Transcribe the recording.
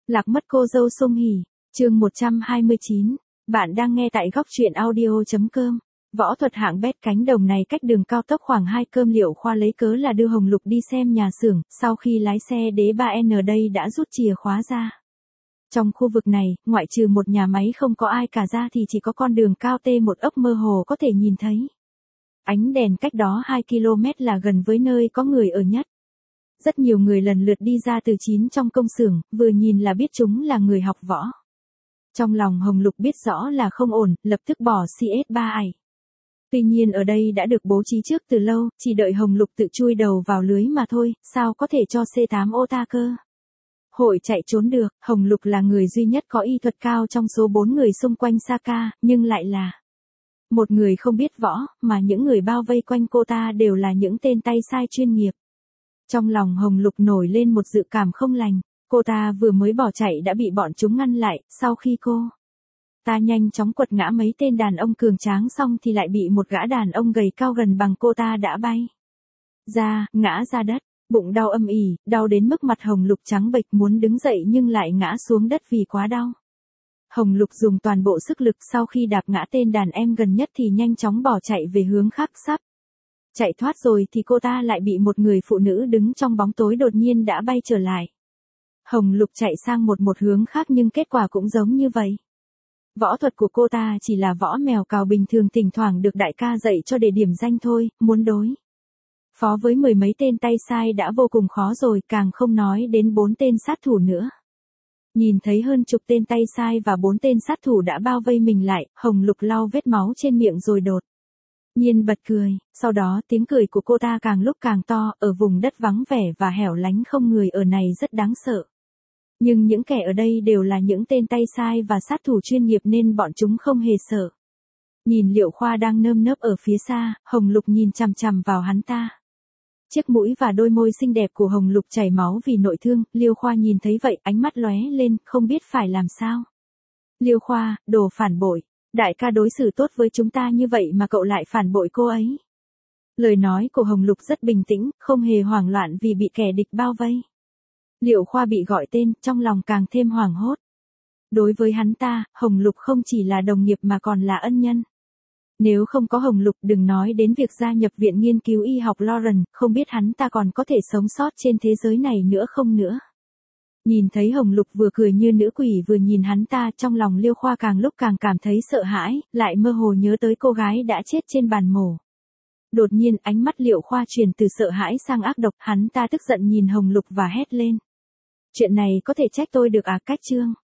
Lạc mất cô dâu Song Hỷ, chương 129. Bạn đang nghe tại góc truyện audio.com. Võ thuật hạng bét cánh đồng này cách đường cao tốc khoảng 2 cơm. Liệu Khoa lấy cớ là đưa Hồng Lục đi xem nhà xưởng, sau khi lái xe đế 3N đây đã rút chìa khóa ra. Trong khu vực này, ngoại trừ một nhà máy không có ai cả ra thì chỉ có con đường cao T1 ốc mơ hồ có thể nhìn thấy. Ánh đèn cách đó 2 km là gần với nơi có người ở nhất. Rất nhiều người lần lượt đi ra từ trong công xưởng, vừa nhìn là biết chúng là người học võ. Trong lòng Hồng Lục biết rõ là không ổn, lập tức bỏ CS3 ải. Tuy nhiên ở đây đã được bố trí trước từ lâu, chỉ đợi Hồng Lục tự chui đầu vào lưới mà thôi, sao có thể cho C8 ô ta cơ. Hội chạy trốn được, Hồng Lục là người duy nhất có y thuật cao trong số 4 người xung quanh Saka, nhưng lại là một người không biết võ, mà những người bao vây quanh cô ta đều là những tên tay sai chuyên nghiệp. Trong lòng Hồng Lục nổi lên một dự cảm không lành, cô ta vừa mới bỏ chạy đã bị bọn chúng ngăn lại, sau khi cô ta nhanh chóng quật ngã mấy tên đàn ông cường tráng xong thì lại bị một gã đàn ông gầy cao gần bằng cô ta đã bay ra, ngã ra đất, bụng đau âm ỉ, đau đến mức mặt Hồng Lục trắng bệch muốn đứng dậy nhưng lại ngã xuống đất vì quá đau. Hồng Lục dùng toàn bộ sức lực sau khi đạp ngã tên đàn em gần nhất thì nhanh chóng bỏ chạy về hướng khác sắp chạy thoát rồi thì cô ta lại bị một người phụ nữ đứng trong bóng tối đột nhiên đã bay trở lại. Hồng Lục chạy sang một hướng khác nhưng kết quả cũng giống như vậy. Võ thuật của cô ta chỉ là võ mèo cào bình thường, thỉnh thoảng được đại ca dạy cho để điểm danh thôi, muốn đối phó với 10 mấy tên tay sai đã vô cùng khó rồi, càng không nói đến 4 tên sát thủ nữa. Nhìn thấy hơn chục tên tay sai và 4 tên sát thủ đã bao vây mình lại, Hồng Lục lau vết máu trên miệng rồi đột nhiên bật cười, sau đó tiếng cười của cô ta càng lúc càng to, ở vùng đất vắng vẻ và hẻo lánh không người ở này rất đáng sợ. Nhưng những kẻ ở đây đều là những tên tay sai và sát thủ chuyên nghiệp nên bọn chúng không hề sợ. Nhìn Liệu Khoa đang nơm nớp ở phía xa, Hồng Lục nhìn chằm chằm vào hắn ta. Chiếc mũi và đôi môi xinh đẹp của Hồng Lục chảy máu vì nội thương, Liêu Khoa nhìn thấy vậy, ánh mắt lóe lên, không biết phải làm sao. Liêu Khoa, đồ phản bội. Đại ca đối xử tốt với chúng ta như vậy mà cậu lại phản bội cô ấy. Lời nói của Hồng Lục rất bình tĩnh, không hề hoảng loạn vì bị kẻ địch bao vây. Liệu Khoa bị gọi tên, trong lòng càng thêm hoảng hốt. Đối với hắn ta, Hồng Lục không chỉ là đồng nghiệp mà còn là ân nhân. Nếu không có Hồng Lục đừng nói đến việc gia nhập viện nghiên cứu y học Lauren, không biết hắn ta còn có thể sống sót trên thế giới này nữa không nữa. Nhìn thấy Hồng Lục vừa cười như nữ quỷ vừa nhìn hắn ta, trong lòng Liêu Khoa càng lúc càng cảm thấy sợ hãi, lại mơ hồ nhớ tới cô gái đã chết trên bàn mổ. Đột nhiên ánh mắt Liêu Khoa chuyển từ sợ hãi sang ác độc, hắn ta tức giận nhìn Hồng Lục và hét lên. Chuyện này có thể trách tôi được à? Cách chương